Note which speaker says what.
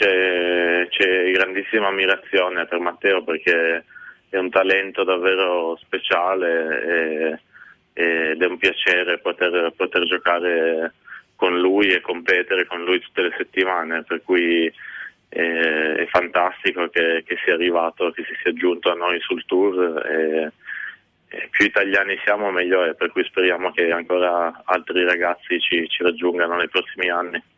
Speaker 1: c'è grandissima ammirazione per Matteo, perché è un talento davvero speciale ed è un piacere poter giocare con lui e competere con lui tutte le settimane, per cui è fantastico che sia arrivato, che si sia aggiunto a noi sul tour, e più italiani siamo meglio è, per cui speriamo che ancora altri ragazzi ci raggiungano nei prossimi anni.